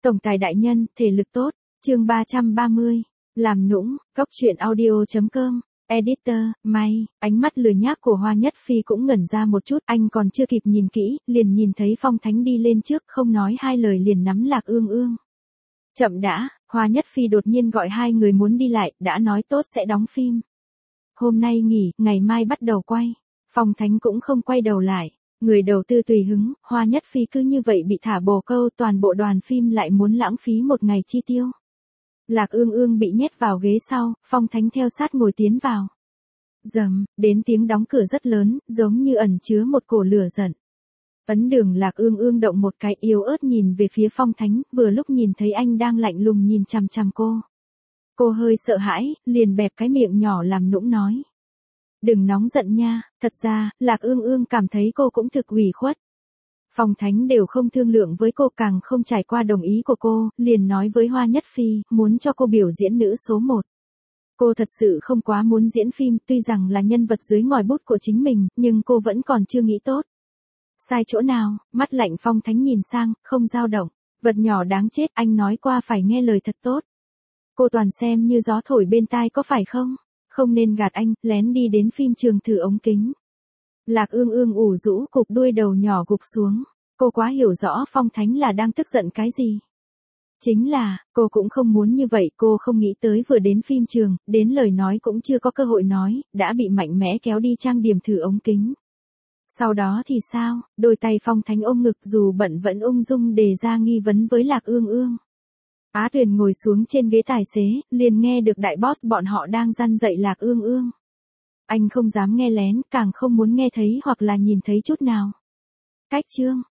Tổng tài đại nhân, thể lực tốt. Chương 330. Làm nũng, góc truyện audio.com. Editor, may, ánh mắt lười nhác của Hoa Nhất Phi cũng ngẩn ra một chút, anh còn chưa kịp nhìn kỹ, liền nhìn thấy Phong Thánh đi lên trước, không nói hai lời liền nắm Lạc Ương Ương. Chậm đã, Hoa Nhất Phi đột nhiên gọi hai người muốn đi lại, đã nói tốt sẽ đóng phim. Hôm nay nghỉ, ngày mai bắt đầu quay. Phong Thánh cũng không quay đầu lại. Người đầu tư tùy hứng, Hoa Nhất Phi cứ như vậy bị thả bồ câu, toàn bộ đoàn phim lại muốn lãng phí một ngày chi tiêu. Lạc Ương Ương bị nhét vào ghế sau, Phong Thánh theo sát ngồi tiến vào. Rầm, đến tiếng đóng cửa rất lớn, giống như ẩn chứa một cổ lửa giận. Ấn Đường Lạc Ương Ương động một cái yếu ớt nhìn về phía Phong Thánh, vừa lúc nhìn thấy anh đang lạnh lùng nhìn chằm chằm cô. Cô hơi sợ hãi, liền bẹp cái miệng nhỏ làm nũng nói. Đừng nóng giận nha, thật ra, Lạc Ương Ương cảm thấy cô cũng thực ủy khuất. Phong Thánh đều không thương lượng với cô, càng không trải qua đồng ý của cô, liền nói với Hoa Nhất Phi, muốn cho cô biểu diễn nữ số 1. Cô thật sự không quá muốn diễn phim, tuy rằng là nhân vật dưới ngòi bút của chính mình, nhưng cô vẫn còn chưa nghĩ tốt. Sai chỗ nào? Mắt lạnh Phong Thánh nhìn sang, không dao động. Vật nhỏ đáng chết, anh nói qua phải nghe lời thật tốt. Cô toàn xem như gió thổi bên tai có phải không? Không nên gạt anh, lén đi đến phim trường thử ống kính. Lạc Ương Ương ủ rũ cục đuôi đầu nhỏ gục xuống. Cô quá hiểu rõ Phong Thánh là đang tức giận cái gì. Chính là, cô cũng không muốn như vậy, cô không nghĩ tới vừa đến phim trường, đến lời nói cũng chưa có cơ hội nói, đã bị mạnh mẽ kéo đi trang điểm thử ống kính. Sau đó thì sao, đôi tay Phong Thánh ôm ngực dù bận vẫn ung dung đề ra nghi vấn với Lạc Ương Ương. Á Tuyền ngồi xuống trên ghế tài xế, liền nghe được đại boss bọn họ đang răn dạy Lạc Ương Ương. Anh không dám nghe lén, càng không muốn nghe thấy hoặc là nhìn thấy chút nào. Cách chương.